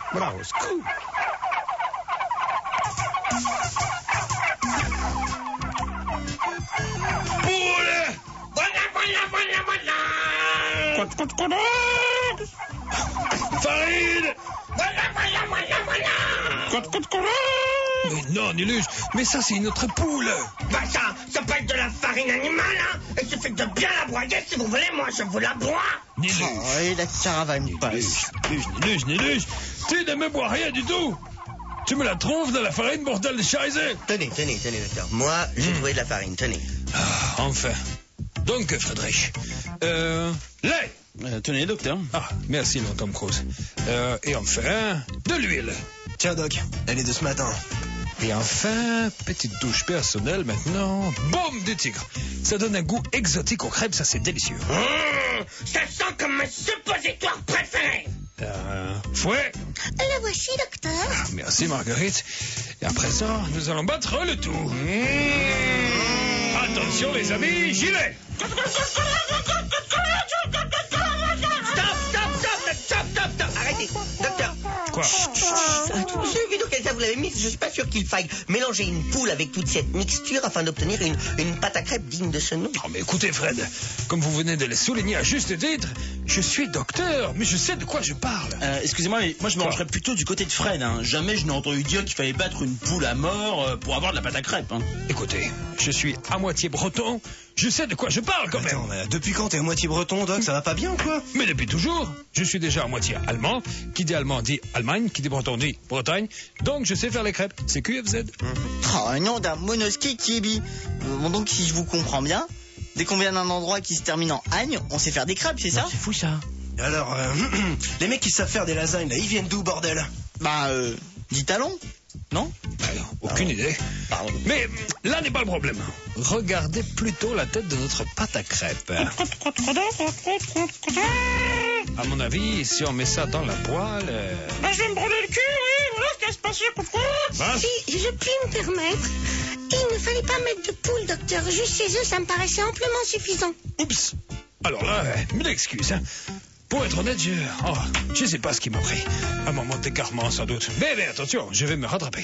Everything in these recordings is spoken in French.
Bravo, scoop. Poule! Voilà. Farine! Voilà. Mais non, Nuluche, mais ça c'est une autre poule. Bah ça peut être de la farine animale, hein. Il suffit de bien la broyer si vous voulez, moi je vous la broie. Nuluche. Oh, et la caravane passe. Nuluche, tu ne me bois rien du tout. Tu me la trouves dans la farine, bordel de Scheiße. Tenez, docteur. Moi, j'ai trouvé de la farine, tenez. Ah, enfin. Donc, Friedrich. Lait. Tenez, docteur. Ah, merci, mon Tom Cruise. Et enfin, de l'huile. Tiens, Doc, elle est de ce matin. Et enfin, petite douche personnelle maintenant. Baume du tigre. Ça donne un goût exotique aux crêpes, ça c'est délicieux. Ça sent comme mes suppositoires préférés. Fouet. Le voici, docteur. Merci, Marguerite. Et à présent, nous allons battre le tout. Attention, les amis, j'y vais. Stop. Arrêtez. Docteur. Quoi? Celui dans lequel ça vous l'avez mis, je suis pas sûr qu'il faille mélanger une poule avec toute cette mixture afin d'obtenir une pâte à crêpes digne de ce nom. Oh, mais écoutez, Fred, comme vous venez de le souligner à juste titre, je suis docteur, mais je sais de quoi je parle. Excusez-moi, mais moi je me rangerais plutôt du côté de Fred. Hein. Jamais je n'ai entendu dire qu'il fallait battre une poule à mort pour avoir de la pâte à crêpes. Hein. Écoutez, je suis à moitié breton, je sais de quoi je parle quand même. Attends, mais depuis quand t'es à moitié breton, Doc? Ça va pas bien ou quoi? Mais depuis toujours, je suis déjà à moitié allemand. Qui dit allemand dit Allemagne, qui dit breton dit Bretagne. Donc je sais faire les crêpes. C'est QFZ. Oh, nom d'un monosquet qui est bi. Bon, donc si je vous comprends bien, dès qu'on vient d'un endroit qui se termine en agne, on sait faire des crêpes, c'est ça? C'est fou ça. Alors, les mecs qui savent faire des lasagnes, là, ils viennent d'où, bordel? Dit talon, non? Aucune idée. Pardon. Mais là n'est pas le problème. Regardez plutôt la tête de notre pâte à crêpes. À mon avis, si on met ça dans la poêle... Je vais me brûler le cul, oui, voilà ce qui va se passer. Hein? Si je puis me permettre, il ne fallait pas mettre de poule, docteur. Juste chez eux, ça me paraissait amplement suffisant. Oups. Alors là, mille excuses. Hein. Pour être honnête, je sais pas ce qui m'a pris. Un moment d'écartement, sans doute. Mais attention, je vais me rattraper.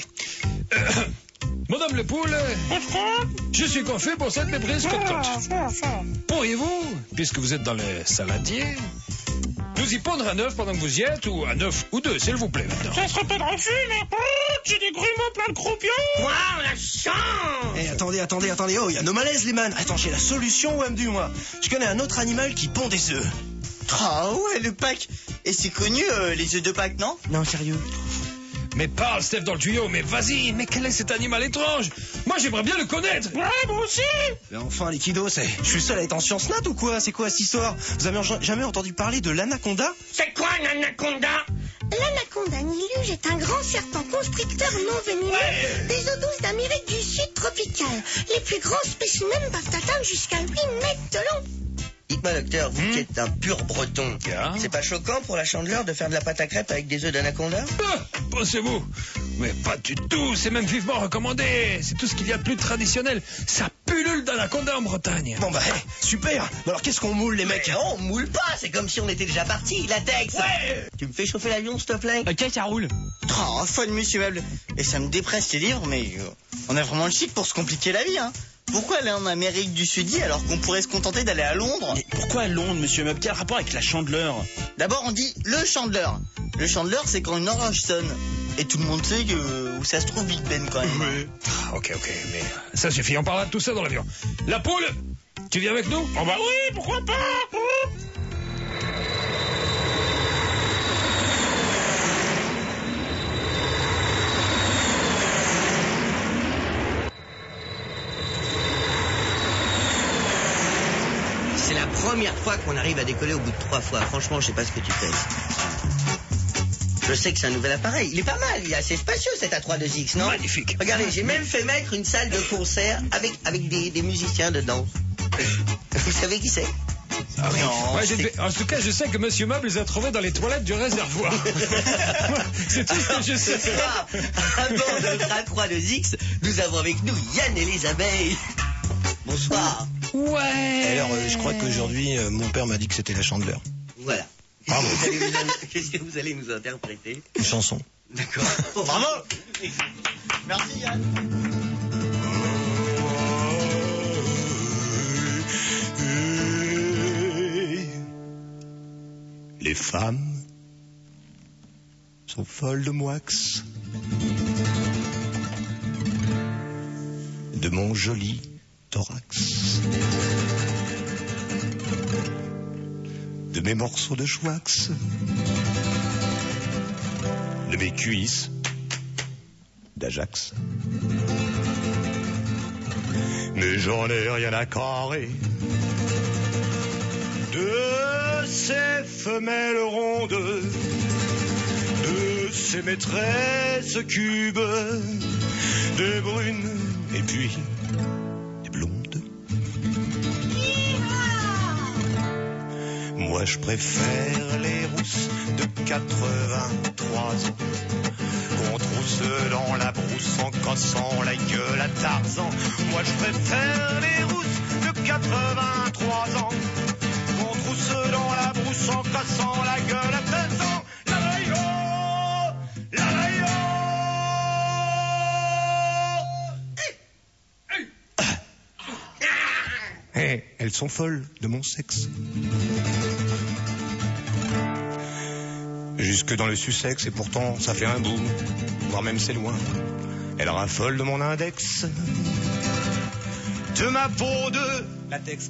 Madame le poule, je suis confus pour cette méprise côte-côte. Pourriez-vous, puisque vous êtes dans le saladier, nous y pondre un œuf pendant que vous y êtes, ou un œuf ou deux, s'il vous plaît, maintenant. Ça serait pas de refus, mais j'ai des grumeaux plein de croupions. Waouh, la chance. Eh, attendez, oh, il y a nos malaises, les man. Attends, j'ai la solution, OM, moi. Je connais un autre animal qui pond des œufs. Ah ouais, le Pâques. Et c'est connu, les œufs de Pâques, non? Non, sérieux. Mais parle, Steph, dans le tuyau, mais vas-y, mais quel est cet animal étrange? Moi, j'aimerais bien le connaître. Ouais, moi aussi. Mais enfin, les kiddos, je suis seul à être en sciences nat ou quoi? C'est quoi cette histoire? Vous avez jamais entendu parler de l'anaconda? C'est quoi un anaconda? L'anaconda niluge est un grand serpent constricteur non venimeux des eaux douces d'Amérique du Sud tropicale. Les plus grands spécimens peuvent atteindre jusqu'à 8 mètres de long. Dites-moi, docteur, vous qui êtes un pur breton, c'est pas choquant pour la Chandeleur de faire de la pâte à crêpes avec des œufs d'anaconda? Pensez-vous? Mais pas du tout, c'est même vivement recommandé. C'est tout ce qu'il y a de plus traditionnel. Ça pullule d'anaconda en Bretagne. Bon bah, super. Mais alors qu'est-ce qu'on moule, les mecs? Non, on moule pas, c'est comme si on était déjà partis, latex. Ouais. Tu me fais chauffer l'avion, s'il te plaît? Ok, ça roule. Oh, folle, monsieur Meuble. Et ça me dépresse ces livres, mais on a vraiment le chic pour se compliquer la vie, hein. Pourquoi aller en Amérique du Sud alors qu'on pourrait se contenter d'aller à Londres? Mais pourquoi à Londres, monsieur Meuble? Quel rapport avec la Chandeleur? D'abord, on dit le Chandeleur. Le Chandeleur, c'est quand une horloge sonne. Et tout le monde sait où ça se trouve Big Ben quand même. Mais... Ok, mais ça suffit, on parlera de tout ça dans l'avion. La poule, tu viens avec nous? Oh bah oui, pourquoi pas? C'est la première fois qu'on arrive à décoller au bout de 3 fois. Franchement, je sais pas ce que tu fais. Je sais que c'est un nouvel appareil. Il est pas mal, il est assez spacieux cet A32X, non? Magnifique. Regardez, j'ai même fait mettre une salle de concert avec des musiciens dedans. Vous savez qui c'est? Ah oui. Non, Ouais, en tout cas, je sais que Monsieur Meuble les a trouvés dans les toilettes du réservoir. C'est tout ce que je sais. Ce soir, à bord de notre A32X, nous avons avec nous Yann et les abeilles. Bonsoir. Ouais. Alors, je crois qu'aujourd'hui, mon père m'a dit que c'était la Chandeleur. Voilà. Bravo. Qu'est-ce que vous allez nous interpréter? Une chanson. D'accord. Bravo. Merci Yann. Les femmes sont folles de moix, de mon joli thorax, de mes morceaux de chouax, de mes cuisses d'Ajax. Mais j'en ai rien à carrer de ces femelles rondes, de ces maîtresses cubes, des brunes et puis des blondes. Moi je préfère les rousses de 83 ans qu'on trousse dans la brousse en cassant la gueule à Tarzan. Moi je préfère les rousses de 83 ans qu'on trousse dans la brousse en cassant la gueule à Tarzan. La hey, elles sont folles de mon sexe. Jusque dans le Sussex, et pourtant ça fait un bout, voire même c'est loin. Elle raffole de mon index, de ma peau de latex.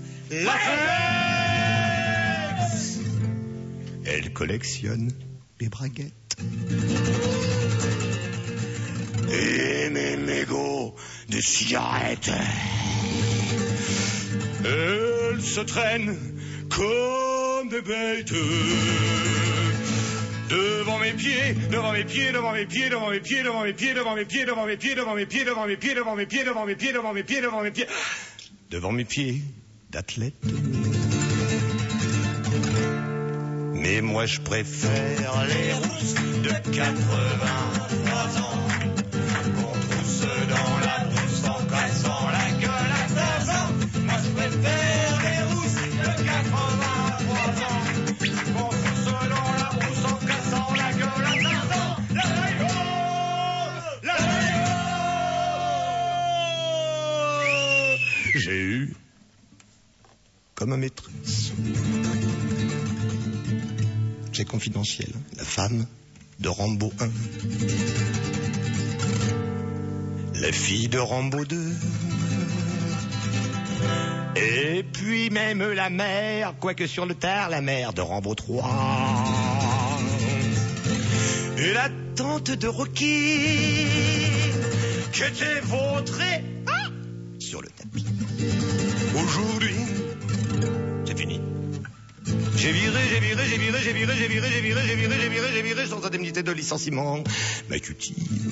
Elle collectionne mes braguettes et mes mégots de cigarettes. Elle se traîne comme des bêtes devant mes pieds, devant mes pieds, devant mes pieds, devant mes pieds, devant mes pieds, devant mes pieds, devant mes pieds, devant mes pieds, devant mes pieds, devant mes pieds, devant mes pieds, devant mes pieds, devant mes pieds, devant mes pieds d'athlète. Mais moi je préfère les rousses de 83 ans qu'on trousse dans la brousse en cassant la gueule à Tarzan. Moi je préfère les rousses de 83 ans qu'on trousse dans la brousse en cassant la gueule à Tarzan. J'ai eu comme maîtresse, c'est confidentiel, la femme de Rambo 1, la fille de Rambo 2, et puis même la mère, quoique sur le tard, la mère de Rambo 3, et la tante de Rocky, qui était vautrée sur le tapis. Aujourd'hui, c'est fini. J'ai viré sans indemnité de licenciement ma cutie.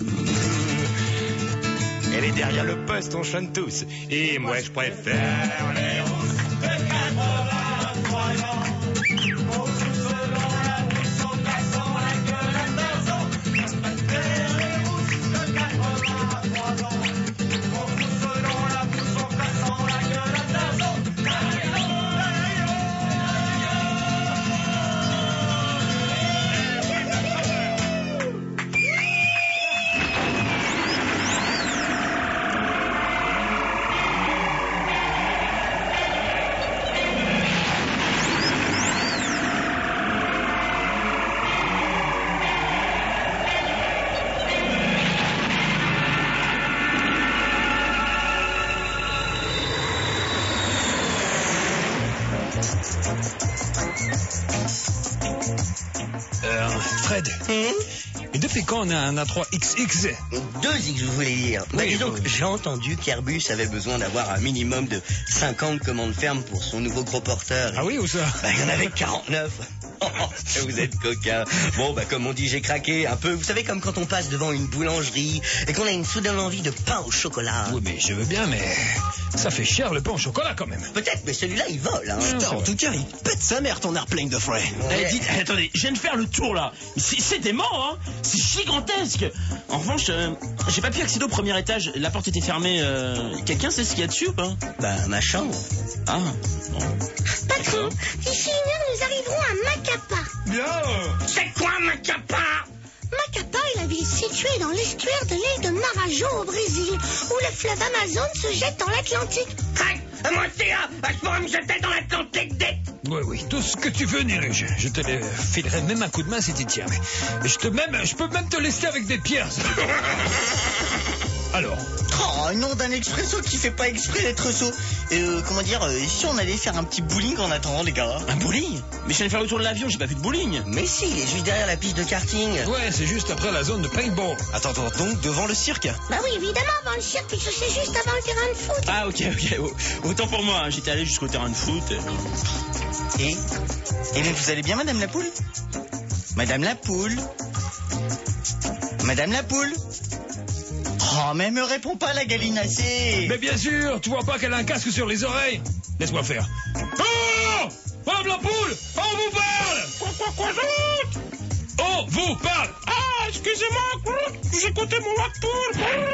Elle est derrière le poste, on chante tous. Et moi je préfère les rousses de 83 ans. On pousse dans la brousse en cassant la gueule à Tarzan. Je préfère les rousses de 83 ans. On pousse dans la brousse en cassant la gueule à Tarzan. Fred, et depuis quand on a un A3XX? 2X, vous voulez dire. Bah, dis donc, j'ai entendu qu'Airbus avait besoin d'avoir un minimum de 50 commandes fermes pour son nouveau gros porteur. Ah oui, où ça? Bah, il y en avait 49. Vous êtes coquin. Bon, bah, comme on dit, j'ai craqué un peu. Vous savez, comme quand on passe devant une boulangerie et qu'on a une soudaine envie de pain au chocolat. Oui, mais je veux bien, mais ça fait cher le pain au chocolat quand même. Peut-être, mais celui-là, il vole, hein. Putain, en tout cas, il pète sa mère, ton airplane de frais. Eh, dites, attendez, je viens de faire le tour là. C'est dément, hein. C'est gigantesque. En revanche, j'ai pas pu accéder au premier étage. La porte était fermée. Quelqu'un sait ce qu'il y a dessus ou pas? Bah, ma chambre. Ah, bon. Patron, d'ici 1 heure, nous arriverons à Macao. Macapá. Bien. C'est quoi Macapá? Macapá est la ville située dans l'estuaire de l'île de Marajo au Brésil, où le fleuve Amazon se jette dans l'Atlantique. Moi aussi, là, je pourrais me jeter dans l'Atlantique dès... Oui, tout ce que tu veux, Niruge. Je te filerai même un coup de main si tu tiens. Mais je peux même te laisser avec des pierres. Si tu veux. Alors. Oh, nom d'un expresso qui fait pas exprès d'être saut. Comment dire, si on allait faire un petit bowling en attendant, les gars? Un bowling? Mais je viens de faire le tour de l'avion, j'ai pas vu de bowling. Mais si, il est juste derrière la piste de karting. Ouais, c'est juste après la zone de paintball. Attends, donc devant le cirque? Bah oui, évidemment, avant le cirque, puisque c'est juste avant le terrain de foot. Ah, ok. Autant pour moi, hein. J'étais allé jusqu'au terrain de foot. Et vous allez bien, Madame la Poule? Madame la Poule? Madame la Poule? Oh, mais elle me répond pas, la gallinacée. Mais bien sûr, tu vois pas qu'elle a un casque sur les oreilles? Laisse-moi faire. Oh! Madame la Poule! On vous parle! Quoi, On vous parle! Ah, excusez-moi, j'écoutais mon Wakpoul.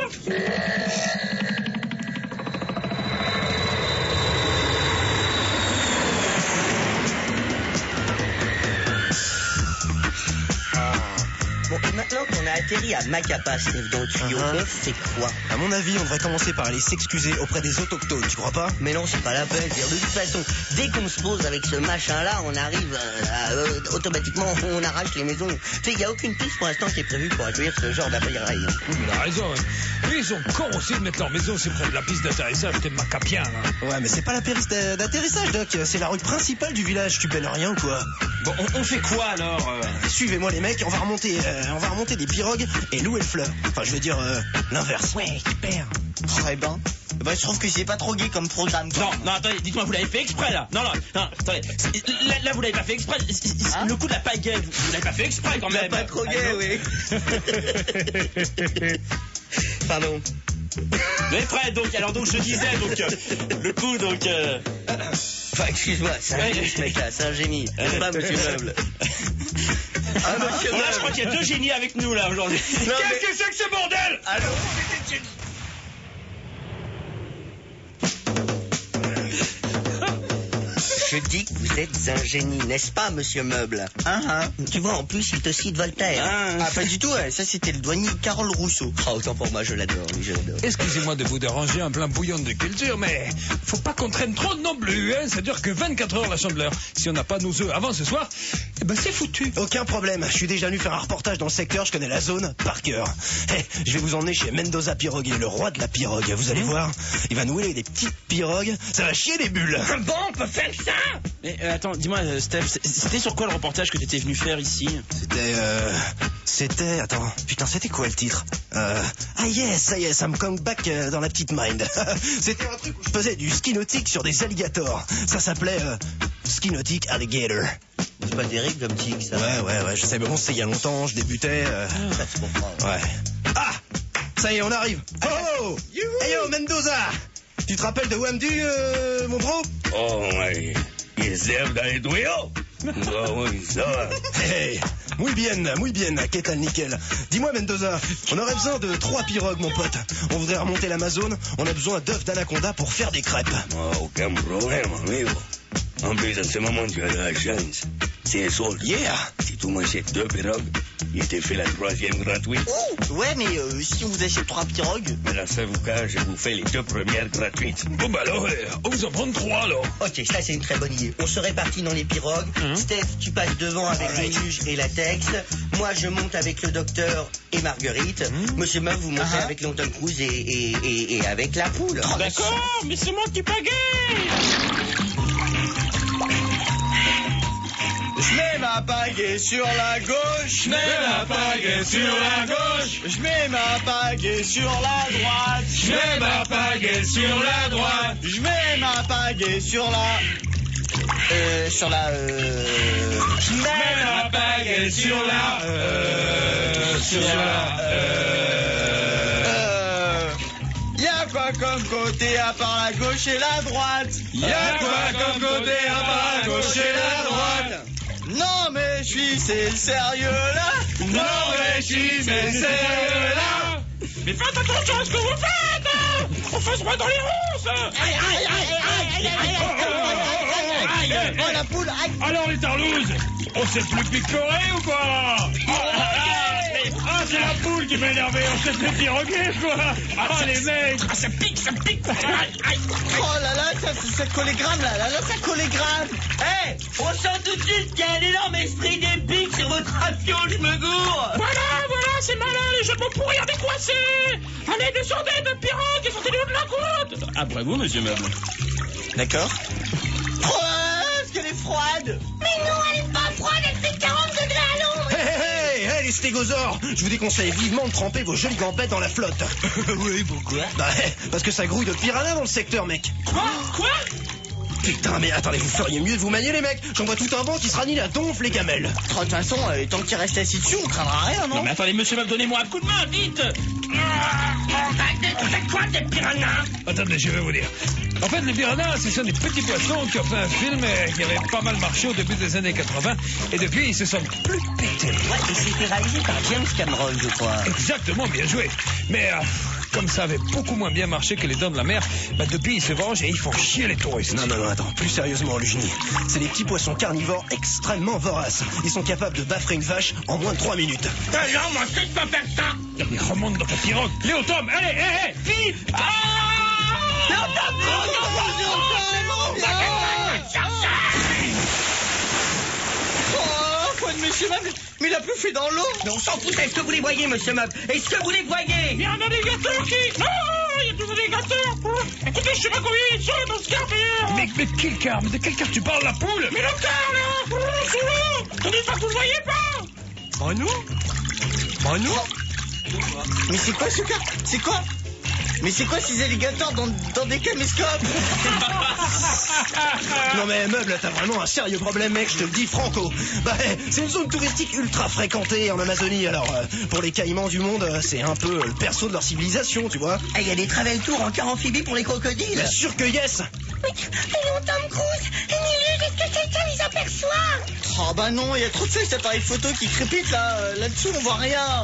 Bon, et maintenant qu'on a atterri à Macapá, Steve, dans le tuyau, on fait quoi? À mon avis, on devrait commencer par aller s'excuser auprès des autochtones, tu crois pas? Mais non, c'est pas la peine. De toute façon, dès qu'on se pose avec ce machin-là, on arrive automatiquement, on arrache les maisons. Tu sais, il n'y a aucune piste pour l'instant qui est prévue pour accueillir ce genre d'appareil. Il a raison. Hein. Eux, ils sont cons aussi de mettre leur maison si près de la piste d'atterrissage. T'es macapien, là. Ouais, mais c'est pas la piste d'atterrissage, Doc. C'est la route principale du village. Tu baies rien ou quoi? Bon, on fait quoi alors? Suivez-moi, les mecs. On va remonter des pirogues et louer le fleuve. Enfin, je veux dire, l'inverse. Ouais, super. Oh, eh ben, je trouve que c'est pas trop gay comme programme. Quoi. Non, attendez, dites-moi, vous l'avez fait exprès là? Non, attendez. Là, vous l'avez pas fait exprès. Le coup de la pagaie, vous l'avez pas fait exprès quand même. Pas trop gay, oui. Pardon. Mais Fred, donc je disais, le coup, Enfin, excuse-moi, c'est un génie, ce mec-là, c'est un génie. N'est-ce pas, monsieur Meuble? Bon, là, je crois qu'il y a deux génies avec nous, là, aujourd'hui. Qu'est-ce que c'est que ce bordel? Allô? Je dis que vous êtes un génie, n'est-ce pas, monsieur Meuble? Tu vois, en plus, il te cite Voltaire. Pas du tout, ouais. Ça, c'était le douanier Carole Rousseau. Ah, autant pour moi, je l'adore, oui, je l'adore. Excusez-moi de vous déranger en plein bouillon de culture, mais faut pas qu'on traîne trop non plus, hein. Ça dure que 24 heures la chandeleur. Si on n'a pas nos œufs avant ce soir, eh ben c'est foutu. Aucun problème. Je suis déjà venu faire un reportage dans le secteur. Je connais la zone par cœur. Je vais vous emmener chez Mendoza Pirogue, le roi de la pirogue. Vous allez voir, il va nouer des petites pirogues. Ça va chier des bulles. Bon, on peut faire ça? Mais attends, dis-moi, Steph, c'était sur quoi le reportage que t'étais venu faire ici? Attends, putain, c'était quoi le titre? Yes, I'm coming back dans la petite mind. C'était un truc où je faisais du ski nautique sur des alligators. Ça s'appelait Ski Nautique Alligator. C'est pas terrible comme tic, ça. Ouais, je sais, mais bon, c'était il y a longtemps, je débutais. Ça se comprend. Ouais. Ah! Ça y est, on arrive. Oh! Hey yo, Mendoza! Tu te rappelles de Wamdu, mon bro? Oh, ouais. Il se lève dans les tuyaux. Oh, oui, ça va. Hey, muy bien, qu'est-ce nickel. Dis-moi, Mendoza, on aurait besoin de 3 pirogues, mon pote. On voudrait remonter l'Amazone, on a besoin d'œufs d'anaconda pour faire des crêpes. Oh, aucun problème, amigo. En plus, en ce moment, tu as de la chance. C'est solde. Yeah! Si tu m'achètes 2 pirogues, il te fait la 3e gratuite. Oh, ouais, mais si on vous achète 3 pirogues... Mais dans ce cas, je vous fais les 2 premières gratuites. Bon bah alors, on vous en prend 3 alors. Ok, ça c'est une très bonne idée. On se répartit dans les pirogues. Steph, tu passes devant avec le juge et la Tex. Moi, je monte avec le docteur et Marguerite. Monsieur Meuf, vous montez avec Longton Cruise et avec la poule. Oh, d'accord, mais c'est moi qui pagaie. Je mets ma pagaie sur la gauche. Je mets ma pagaie sur la gauche. Je mets ma pagaie sur la droite. Je mets ma pagaie sur la droite. Je mets ma pagaie sur la... Je mets ma pagaie sur la... Y'a quoi comme côté à part la gauche et la droite? Y'a quoi comme côté à part la gauche et la droite? Non mais c'est sérieux là. Non mais c'est sérieux là. Mais faites attention à ce que vous faites, hein. On fait droit dans les ronces. Aïe, oh la poule, aïe. Alors les tarlouses, on s'est plus picoré ou quoi? Ah, c'est la poule qui m'a énervé, on s'est fait piroguer quoi. Ah les mecs. Ah, ça pique, ça pique. Aïe. Oh là là, ça collégramme là, ça collégramme. Hé, on sent tout de suite qu'il y a un énorme esprit d'épique sur votre radio, je me gourre. Voilà, c'est malin, les jeux de mots pourris, on est coincés. Allez, descendez de pirogue et sortez-nous de la côte. Après vous, monsieur Meuble. D'accord. Oh, est-ce qu'elle est froide? Mais non, elle est pas froide, elle fait 40 degrés à l'ombre. Hey, les stégosaures, je vous déconseille vivement de tremper vos jolies gambettes dans la flotte. Oui, pourquoi? Bah, parce que ça grouille de piranha dans le secteur, mec. Quoi? Putain, mais attendez, vous feriez mieux de vous manier, les mecs. J'en vois tout un banc qui sera ni la donf, les gamelles. De toute façon, tant qu'il reste assis dessus, on craindra rien, non? Non, mais attendez, monsieur Meuble, donnez-moi un coup de main, vite. C'est quoi des piranhas? Attendez, je vais vous dire. En fait, les piranhas, ce sont des petits poissons qui ont fait un film qui avait pas mal marché au début des années 80. Et depuis, ils se sont plus pétés. Ouais, et c'était réalisé par James Cameron, je crois. Exactement, bien joué. Mais comme ça avait beaucoup moins bien marché que les Dents de la Mer, bah depuis, ils se vengent et ils font chier les touristes. Non, attends, plus sérieusement, Lugini. C'est des petits poissons carnivores extrêmement voraces. Ils sont capables de baffrer une vache en moins de 3 minutes. Non, moi, je sais pas faire ça. Mais remonte dans ta pirogue. Léo Tom, allez, vite. Monsieur Meuble, mais il a plus fait dans l'eau. Mais on s'en fout, est-ce que vous les voyez, monsieur Meuble? Est-ce que vous les voyez? Il y a un alligator qui... Non, il y a des alligators. Écoutez, je sais pas combien ils sont dans ce carpilleur. Mais quel car? Mais de quel car tu parles, la poule? Mais le car, là, sous l'eau. On dit pas que vous le voyez pas. Bah non. Mais c'est quoi ce cas? C'est quoi? Mais c'est quoi ces alligators dans des caméscopes? Non mais Meuble, t'as vraiment un sérieux problème, mec, je te le dis franco. Bah, c'est une zone touristique ultra fréquentée en Amazonie, alors pour les caïmans du monde, c'est un peu le berceau de leur civilisation, tu vois. Il y a des travel tours en car amphibie pour les crocodiles. Bien sûr que yes. Mais Tom Cruise, Émilie, est-ce que quelqu'un les aperçoit? Oh bah non, il y a trop de ces appareils photo qui crépitent là. Là-dessous, on voit rien.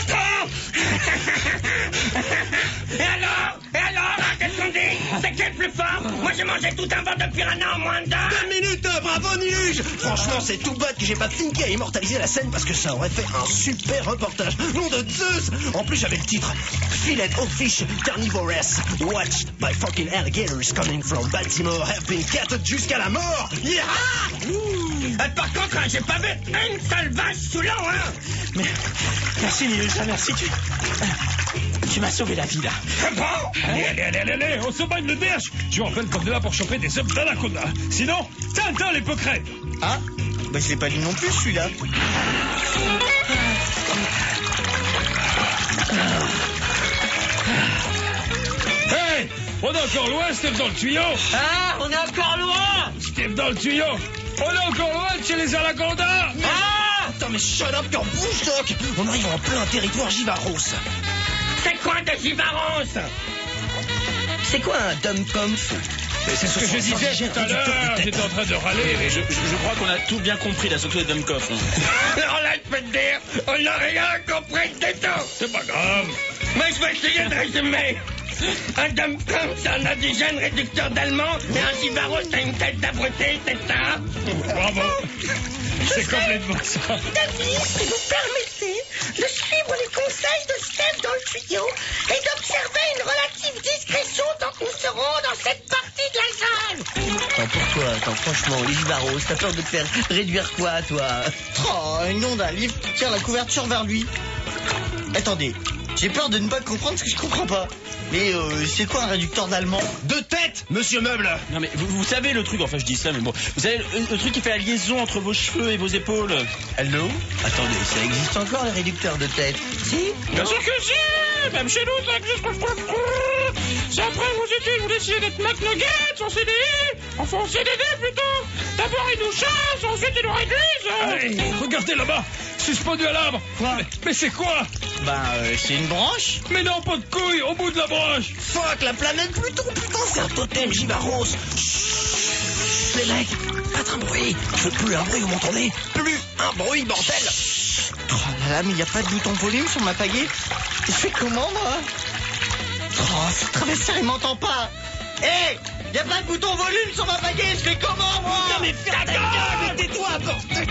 Et alors, qu'est-ce qu'on dit? C'est qui est le plus fort? Moi, j'ai mangé tout un ventre de piranha en moins d'un. 2 minutes, bravo Niluge. Franchement, c'est tout bête que j'ai pas thinké à immortaliser la scène parce que ça aurait fait un super reportage. Nom de Zeus. En plus, j'avais le titre Fillet of fish carnivorous watched by fucking alligators coming from Baltimore have been catted jusqu'à la mort. Yeah. Par contre, j'ai pas vu une seule vache sous l'eau, hein. Mais merci Niluge, merci, tu m'as sauvé la vie là. Bon. Allez, on se bagne le derche. Je m'en fais le comme de là pour choper des œufs d'anaconda. Sinon, Tintin les pocrètes. Ah, bah je l'ai pas dit non plus celui-là. Hey, on est encore loin, Steve dans le tuyau. Ah, on est encore loin. Steve dans le tuyau. On est encore loin de chez les anacondas. Attends, mais shut up, quand bouge, Doc. On arrive en plein territoire givaros. C'est quoi de Givaros? C'est quoi un dum-comf? Mais c'est ce que je disais tout à l'heure. J'étais en train de râler. Mais je crois qu'on a tout bien compris, là, surtout les Dumcoff. Alors là, je peux te dire, on n'a rien compris du tout. C'est pas grave. Mais je vais essayer de résumer. Un dum-com, c'est un indigène réducteur d'allemand, et un givaros, c'est une tête d'abruté, c'est ça? Bravo. C'est complètement ça. David, si vous permettez de suivre les conseils de Steph dans le tuyau et d'observer une relative discrétion tant que nous serons dans cette partie de la zone. Attends, franchement, les givaros, t'as peur de te faire réduire quoi, toi? Oh, une nom d'un livre qui tire la couverture vers lui. Attendez, j'ai peur de ne pas comprendre ce que je comprends pas. Mais c'est quoi un réducteur d'allemand? De tête, monsieur Meuble. Non, mais vous savez le truc, enfin je dis ça, mais bon. Vous savez le truc qui fait la liaison entre vos cheveux et vos épaules? Allô? Attendez, ça existe encore les réducteurs de tête? Si? Bien sûr que si! Même chez nous, ça existe. Si après vos études, vous décidez d'être McNuggets en CDI, enfin en CDD plutôt. D'abord ils nous chassent, ensuite ils nous réduisent. Hey, regardez là-bas. Suspendu à l'arbre. Quoi? Mais c'est quoi? C'est une branche? Mais non, pas de couilles au bout de la branche. Fuck, la planète Pluton, putain, c'est un totem givaros. Chut, les mecs, faites un bruit. Je veux plus un bruit, vous m'entendez? Plus un bruit, bordel. Oh là là, mais y a pas de bouton volume sur ma pagaie. Je fais comment, moi? Oh, ce travestiaire, il m'entend pas. Hé, Y'a pas de bouton volume sur ma baguette, je fais comment moi? Non mais ferme ta gueule, mais tais-toi, bordel.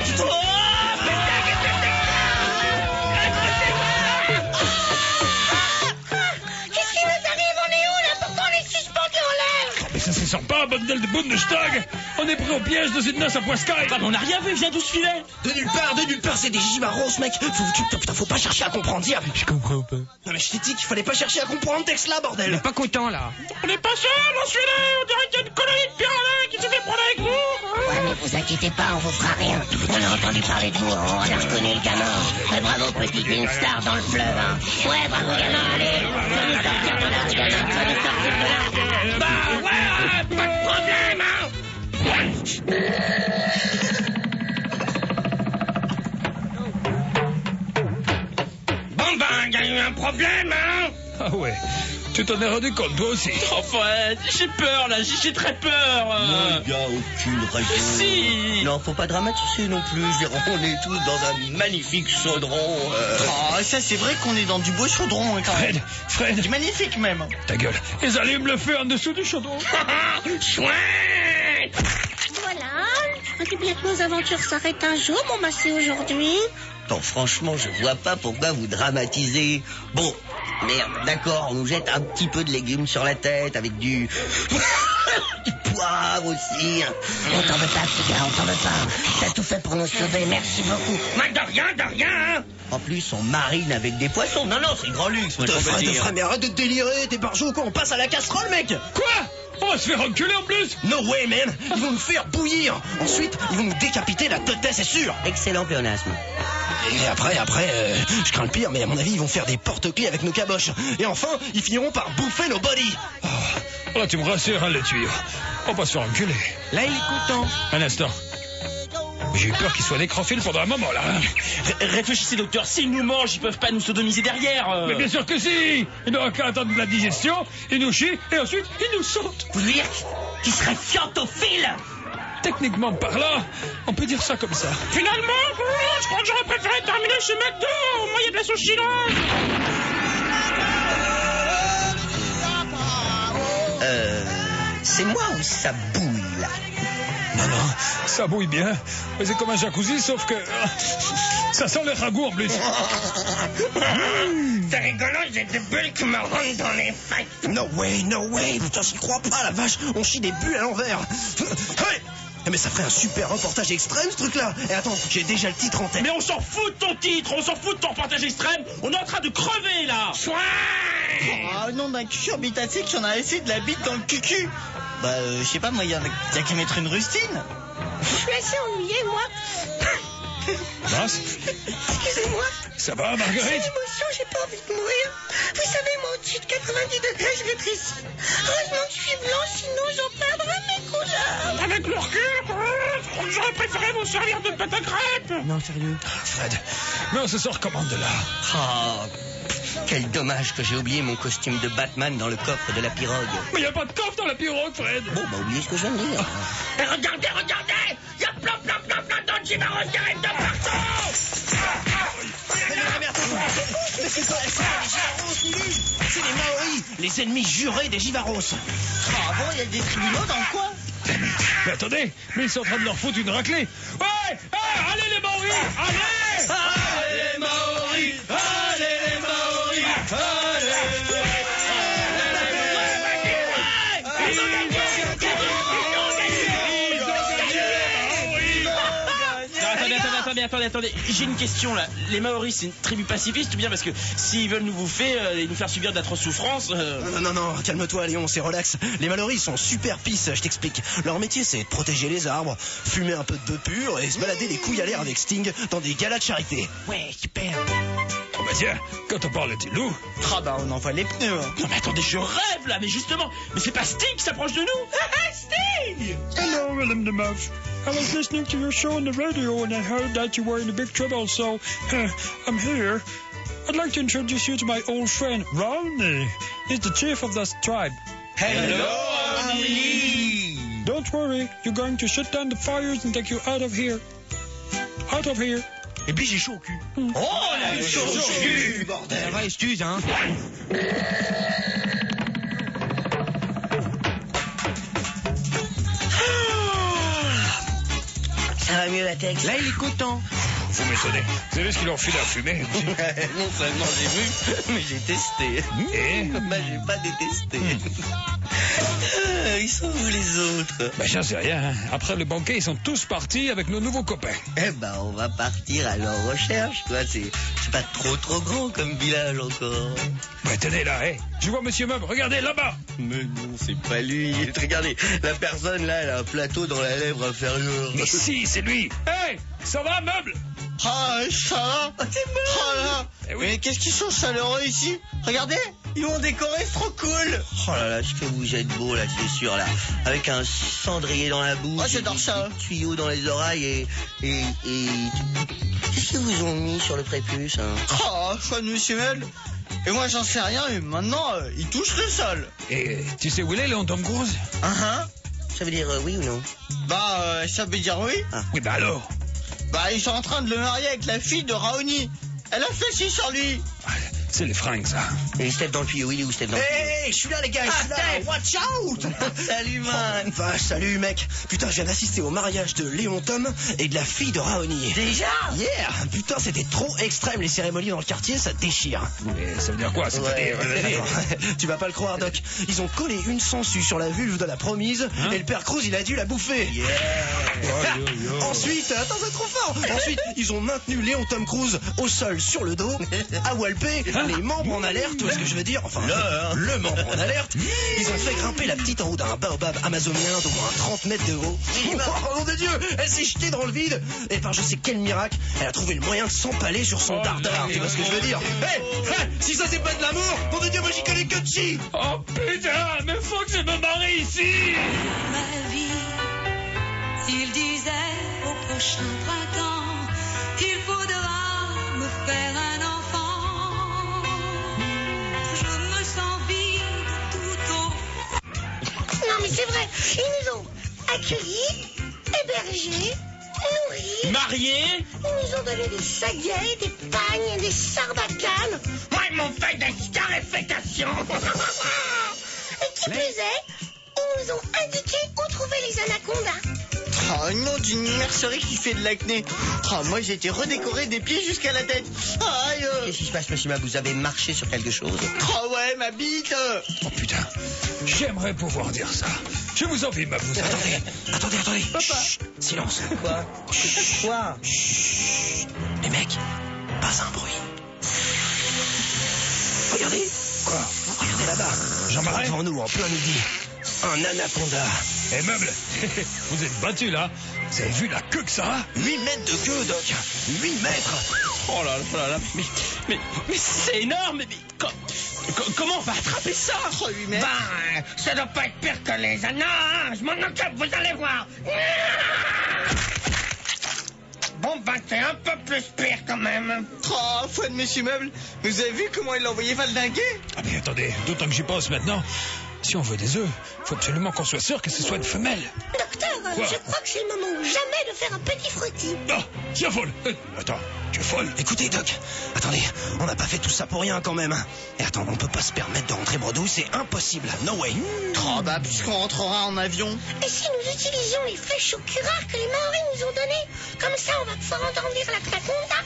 Qu'est-ce qui nous arrive? On est où là? Pourquoi on est suspendu en l'air? Mais ça se sent pas, bordel de Bundestag. On est pris au piège dans une noce à poiscaille. Ah, mais on n'a rien vu, viens d'où ce filet? De nulle part, c'est des givaros, mec. Faut pas chercher à comprendre, dire. Je comprends pas. Non mais je t'ai dit qu'il fallait pas chercher à comprendre texte là, bordel. Pas content, là. On n'est pas seul dans celui-là, on dirait qu'il y a une colonie de piranhas qui s'est fait prendre avec nous. Ouais, mais vous inquiétez pas, on vous fera rien. On a entendu parler de vous, on a reconnu le gamin. Ouais, bravo, petit, une star dans le fleuve, hein. Ouais, bravo, gamin, allez. Fais-nous sortir de là, gamin, fais-nous sortir de là. Bah ouais, pas de problème, hein. Bon ben, il y a eu un problème, hein. Ah ouais. Tu t'en es rendu compte, toi aussi. Oh Fred, j'ai peur là, j'ai très peur. Non, il y a aucune raison. Si. Non, faut pas dramatiser non plus. Je veux dire, on est tous dans un magnifique chaudron. Oh, ça c'est vrai qu'on est dans du beau chaudron, hein, quand même. Fred, Du magnifique même. ta gueule. Ils allument le feu en dessous du chaudron. Chouette. Voilà, je crois bien que nos aventures s'arrêtent un jour, bon bah c'est aujourd'hui. Non, franchement, je vois pas pourquoi vous dramatisez. Bon, merde, d'accord, on nous jette un petit peu de légumes sur la tête avec du... du poivre aussi. On t'en veut pas, petit gars, on t'en veut pas. T'as tout fait pour nous sauver, merci beaucoup. Mais de rien, hein. En plus, on marine avec des poissons. Non, non, c'est le grand luxe, moi, je peux Fred, dire. mais arrête de te délirer, t'es barjot ou quoi? On passe à la casserole, mec. Quoi? On va se faire enculer en plus. No way, man. Ils vont nous faire bouillir. Ensuite, ils vont nous décapiter la tête, c'est sûr. Excellent pléonasme. Et après, je crains le pire, mais à mon avis, ils vont faire des porte-clés avec nos caboches. Et enfin, ils finiront par bouffer nos bodies. Oh, là, tu me rassures, hein, les tuyaux. On va pas se faire enculer. Là, il est content. Un instant. J'ai eu peur qu'ils soient nécrophiles pendant un moment, là. Réfléchissez, docteur, s'ils nous mangent, ils peuvent pas nous sodomiser derrière. Mais bien sûr que si. Ils n'auront qu'à attendre la digestion, ils nous chient, et ensuite, ils nous sautent. Vous voulez dire qu'ils seraient fiantophile? Techniquement parlant, on peut dire ça comme ça. Finalement, je crois que j'aurais préféré terminer chez McDo, au moyen de la sauce chinoise. C'est moi ou ça bouille, là? Non, ça bouille bien. Mais c'est comme un jacuzzi, sauf que... ça sent le ragoût en plus. C'est rigolo, j'ai des bulles qui me rentrent dans les fêtes. No way. Putain, j'y crois pas, la vache. On chie des bulles à l'envers. Hey, mais ça ferait un super reportage extrême, ce truc-là. Et attends, j'ai déjà le titre en tête. Mais on s'en fout de ton titre, on s'en fout de ton reportage extrême. On est en train de crever, là. Ah, non, d'un cucurbitacé qui en a essayé de la bite dans le cucu. Bah, je sais pas, moi, y a qu'à mettre une rustine. Je suis assez ennuyée, moi. Mince. Excusez-moi. Ça va, C'est Marguerite? l'émotion, j'ai pas envie de mourir. Vous savez, moi, au-dessus de 90 degrés, je rétrécis. Heureusement que je suis blanche, sinon j'en perdrais mes couleurs. Avec le recul, j'aurais préféré vous servir de pâte à crêpes. Non, sérieux. Fred, mais on se sort comment de là? Ah, quel dommage que j'ai oublié mon costume de Batman dans le coffre de la pirogue. Mais y a pas de coffre dans la pirogue, Fred. Bon, bah, oubliez ce que je viens de dire. Et regardez, il y a plein d'autres givaros qui arrivent de partout. Mais attends, mais c'est pas les givaros, Lulu. C'est les Maoris, les ennemis jurés des givaros. Ah bon, il y a des tribunaux dans le coin? Mais attendez, mais ils sont en train de leur foutre une raclée. Ouais, allez les Maoris, allez. Allez les Maoris, allez les Maoris, Attendez, j'ai une question là. Les Maoris, c'est une tribu pacifiste ou bien parce que s'ils veulent nous bouffer et nous faire subir d'atroces souffrances... Non, calme-toi Léon, c'est relax. Les Maoris sont super pisses, je t'explique. Leur métier c'est de protéger les arbres, fumer un peu de bœuf pur et se balader les couilles à l'air avec Sting dans des galas de charité. Ouais, super. Oh bah tiens, quand on parle des loups... Ah bah, on envoie les pneus, hein. Non mais attendez, je rêve là, mais justement, mais c'est pas Sting qui s'approche de nous. Sting. Hello, Willem de Muff. I was listening to your show on the radio and I heard that you were in big trouble, so I'm here. I'd like to introduce you to my old friend, Ronnie. He's the chief of that tribe. Hello, Henry. Don't worry, you're going to shut down the fires and take you out of here. Out of here. Et puis j'ai chaud au cul. Oh, la chaud au cul, bordel. Ça va, excuse, hein. Ça va mieux la Tex? Là, il est content. Vous m'étonnez. Vous avez vu ce qu'il leur file à fumer? Non seulement j'ai vu, mais j'ai testé. Et Bah, j'ai pas détesté. Ils sont où les autres? ben, j'en sais rien. Hein. Après le banquet, ils sont tous partis avec nos nouveaux copains. Eh ben, on va partir à leur recherche, quoi. C'est pas trop grand comme village encore. Ben, tenez là, hein. Je vois Monsieur Meuble. Regardez là-bas. Mais non, c'est pas lui. Regardez, la personne là, elle a un plateau dans la lèvre inférieure. Mais si, c'est lui. Hey, ça va, Meuble? Ah, ça va? Oh là. Eh oui. Mais qu'est-ce qu'ils sont chaleureux ici? Regardez, ils m'ont décoré, c'est trop cool. Oh là là, ce que vous êtes beau là, c'est sûr là. Avec un cendrier dans la bouche. Oh, j'adore ça. Des tuyaux dans les oreilles et... Qu'est-ce qu'ils vous ont mis sur le prépuce, hein? Oh, choix de Monsieur Meuble. Et moi, j'en sais rien, mais maintenant, il touche le sol. Et tu sais où il est, Léon Tom Cruise? Ça veut dire oui ou non? Bah, ça veut dire oui. Oui, ben alors. Bah, ils sont en train de le marier avec la fille de Raoni. Elle a fléchi sur lui. Ah, c'est les fringues, ça. Et Steph dans le tuyau, il est où Steph dans le tuyau? Hey, je suis là, les gars, je suis là. Watch out. Salut, man. Vache, salut, mec. Putain, je viens d'assister au mariage de Léon Tom et de la fille de Raoni. Déjà? Yeah. Putain, c'était trop extrême, les cérémonies dans le quartier, ça déchire. Mais ça veut dire quoi? C'est-à-dire... Tu vas pas le croire, Doc. Ils ont collé une sangsue sur la vulve de la promise et le père Cruz, il a dû la bouffer. Ensuite, attends, c'est trop fort. Ensuite, ils ont maintenu Léon Tom Cruise au sol sur le dos, à walper, les membres en alerte, tu vois ce que je veux dire? Enfin, le membre en alerte. Ils ont fait grimper la petite en haut d'un baobab amazonien d'au moins 30 mètres de haut. Oh, nom de Dieu, elle s'est jetée dans le vide. Et par je sais quel miracle, elle a trouvé le moyen de s'empaler sur son dardard, tu vois ce que je veux dire? Hey, si ça c'est pas de l'amour, nom de Dieu, moi j'y connais que de chi. Oh putain, mais faut que je me marie ici. Ma vie, s'il disait au prochain printemps, il faudra me faire un enfant. Je me sens vide tout au Non, mais c'est vrai, ils nous ont accueillis, hébergés, nourris. Marié? Ils nous ont donné des saguets, des pagnes, des sarbacanes. Moi, ils m'ont fait des scarifications. Et qui plus est, ils nous ont indiqué où trouver les anacondas. Oh, nom d'une mercerie qui fait de l'acné. Oh, moi j'ai été redécoré des pieds jusqu'à la tête. Aïe. Qu'est-ce qui se passe, monsieur Mab? Vous avez marché sur quelque chose? Oh ouais, ma bite. Oh putain, j'aimerais pouvoir dire ça. Je vous envie, ma vous. Attendez. Papa. Chut, silence. Quoi? Quoi? Les mecs, pas un bruit. Regardez. Quoi? Regardez là-bas. Jean Marais? Devant nous, en plein midi. Un anaconda. Eh, Meuble, vous êtes battu là. Vous avez vu la queue que ça a? 8 mètres de queue, Doc. 8 mètres. Oh là là, mais c'est énorme. Mais comment on va attraper ça? Oh, 8 mètres. Ben, ça doit pas être pire que les ananas, hein. Je m'en occupe, vous allez voir. Bon, ben, c'est un peu plus pire quand même. Oh, foi de Monsieur Meuble. Vous avez vu comment il l'a envoyé valdinguer? Ah mais attendez, d'autant que j'y pense maintenant. Si on veut des œufs, faut absolument qu'on soit sûr que ce soit une femelle. Docteur, Quoi? je crois que c'est le moment ou jamais de faire un petit frottis. Ah, tiens, folle. Attends, tu es folle? Écoutez, Doc, attendez, on n'a pas fait tout ça pour rien quand même. Et attends, on peut pas se permettre de rentrer bredouille, c'est impossible. No way. Oh bah, puisqu'on rentrera en avion. Et si nous utilisions les flèches au curare que les Maoris nous ont données? Comme ça, on va pouvoir entendre la anaconda.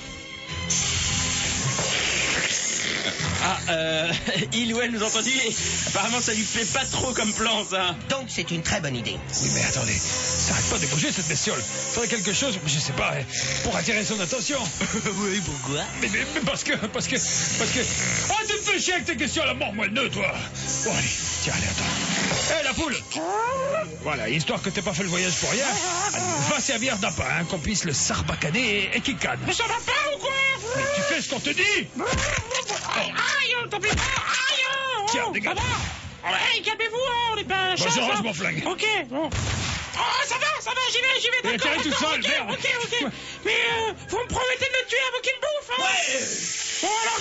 Il ou elle nous a entendu et apparemment ça lui plaît pas trop comme plan, ça. Donc c'est une très bonne idée. Oui, mais attendez, ça arrête pas de bouger cette bestiole. Faudrait quelque chose, je sais pas, pour attirer son attention. Oui, pourquoi? Mais parce que... Ah, tu me fais chier avec tes questions à la mort, moi le nœud, toi. Bon, allez, tiens, allez, attends. Hé, la poule! Voilà, histoire que t'aies pas fait le voyage pour rien, va servir d'appât, hein, qu'on puisse le sarbacaner et qu'il canne. Mais ça va pas ou quoi? Mais tu fais ce qu'on te dit! Aïe, t'en fais pas. Aïe. Tiens, dégage. Hey, calmez-vous, hein, on est pas... Bon, je range mon flingue. Ok, bon. Oh, ça va, j'y vais, Mais d'accord. t'es tout seul, ok, merde. ok. Mais vous me promettez de me tuer avant qu'il me bouffe, hein? Ouais. Bon, alors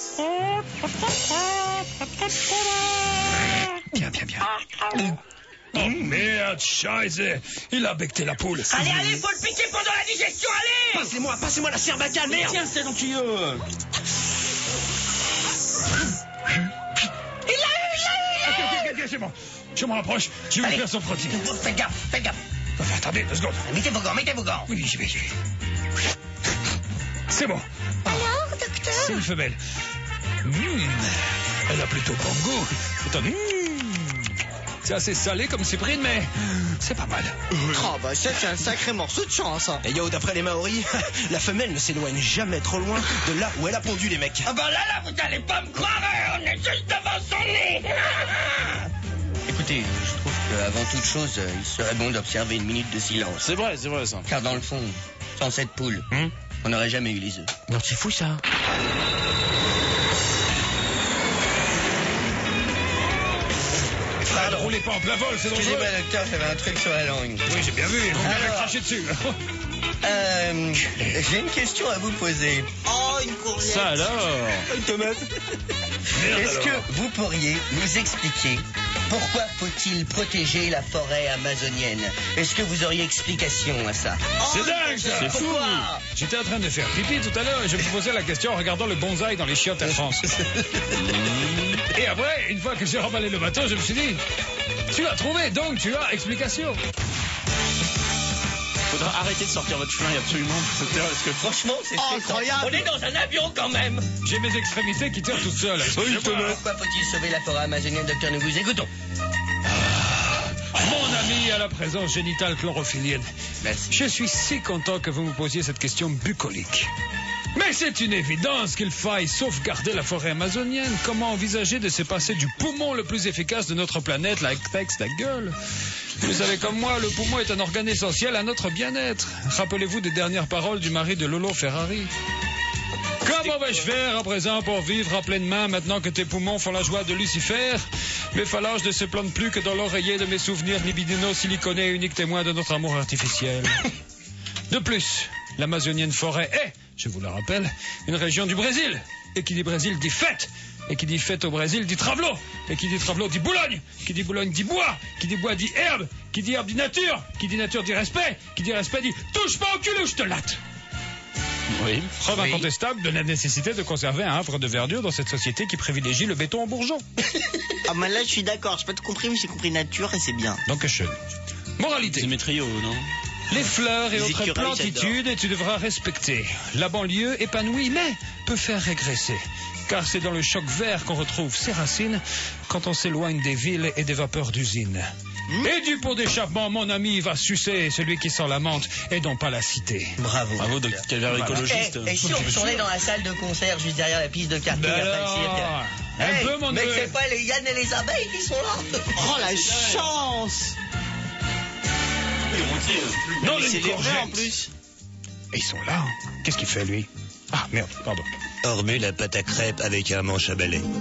j'y vais. Bien. Oh merde, scheiße, il a becté la poule. Allez, faut le piquer pendant la digestion, allez. Passez-moi la serbacane, merde. Tiens, c'est dans le tuyau. Il l'a eu. Ok, c'est bon. Je me rapproche, je vais faire son frottis. Fais gaffe. Enfin, attendez 2 secondes. Mettez vos gants. Oui, j'y vais. C'est bon. Alors, docteur? C'est une femelle. Elle a plutôt bon goût. Attendez. C'est assez salé comme cyprine, mais c'est pas mal. Oh, bah, ça, c'est un sacré morceau de chance, hein. Et yo, d'après les Maoris, la femelle ne s'éloigne jamais trop loin de là où elle a pondu les mecs. Ah bah là, vous allez pas me croire, on est juste devant son nez. Écoutez, je trouve qu'avant toute chose, il serait bon d'observer une minute de silence. C'est vrai ça. Car dans le fond, sans cette poule, on n'aurait jamais eu les œufs. Non, c'est fou, ça. Ne roulez pas en plein vol, c'est dangereux. Excusez-moi, docteur, j'avais un truc sur la langue. Oui, j'ai bien vu, ils vont bien Alors. cracher dessus. J'ai une question à vous poser. Oh, une courgette. Ça alors? Une tomate. Est-ce que vous pourriez nous expliquer pourquoi faut-il protéger la forêt amazonienne? Est-ce que vous auriez explication à ça? C'est dingue, ça. C'est fou. J'étais en train de faire pipi tout à l'heure et je me posais la question en regardant le bonsaï dans les chiottes Air France. Et après, une fois que j'ai remballé le bateau, je me suis dit, tu l'as trouvé, donc tu as explication. Faudra arrêter de sortir votre flingue absolument. Parce que Franchement, c'est incroyable. On est dans un avion quand même. J'ai mes extrémités qui tirent toutes seules. Pourquoi faut-il sauver la forêt amazonienne, docteur? Nous vous écoutons. Mon ami à la présence génitale chlorophyllienne. Merci. Je suis si content que vous me posiez cette question bucolique. Mais c'est une évidence qu'il faille sauvegarder la forêt amazonienne. Comment envisager de se passer du poumon le plus efficace de notre planète, la texte, la gueule? Vous savez comme moi, le poumon est un organe essentiel à notre bien-être. Rappelez-vous des dernières paroles du mari de Lolo Ferrari. Comment vais-je faire à présent pour vivre à pleine main maintenant que tes poumons font la joie de Lucifer? Mes phalanges ne se plantent plus que dans l'oreiller de mes souvenirs libidinaux siliconés, unique témoin de notre amour artificiel. De plus, l'amazonienne forêt est, je vous le rappelle, une région du Brésil. Et qui dit Brésil dit fête. Et qui dit fête au Brésil dit travelo. Et qui dit travelo dit Boulogne. Qui dit Boulogne dit bois. Qui dit bois dit herbe. Qui dit herbe dit nature. Qui dit nature dit respect. Qui dit respect dit touche pas au cul ou je te latte. oui. Preuve incontestable de la nécessité de conserver un havre de verdure dans cette société qui privilégie le béton en bourgeon. Ah, mais là, je suis d'accord. J'ai pas tout compris, mais j'ai compris nature et c'est bien. Donc schön. Moralité. C'est mes trios, non? Les fleurs et Les autres écureuils, plantitudes, tu devras respecter. La banlieue épanouie, mais peut faire régresser. Car c'est dans le choc vert qu'on retrouve ses racines quand on s'éloigne des villes et des vapeurs d'usines. Et du pot d'échappement, mon ami va sucer celui qui s'en lamente et non pas la cité. Bravo. Bravo, docteur. quel verre écologiste. Et si on retournait dans la salle de concert juste derrière la piste de karting Ben après le alors, cirque? un Hey, peu, mon mais neveu. c'est pas les Yann et les abeilles qui sont là. Oh, la chance. Non, Mais une c'est les vrais, courgette. en plus. Et ils sont là. Hein. Qu'est-ce qu'il fait, lui? Ah, merde, pardon. Hormue la pâte à crêpes avec un manche à balai.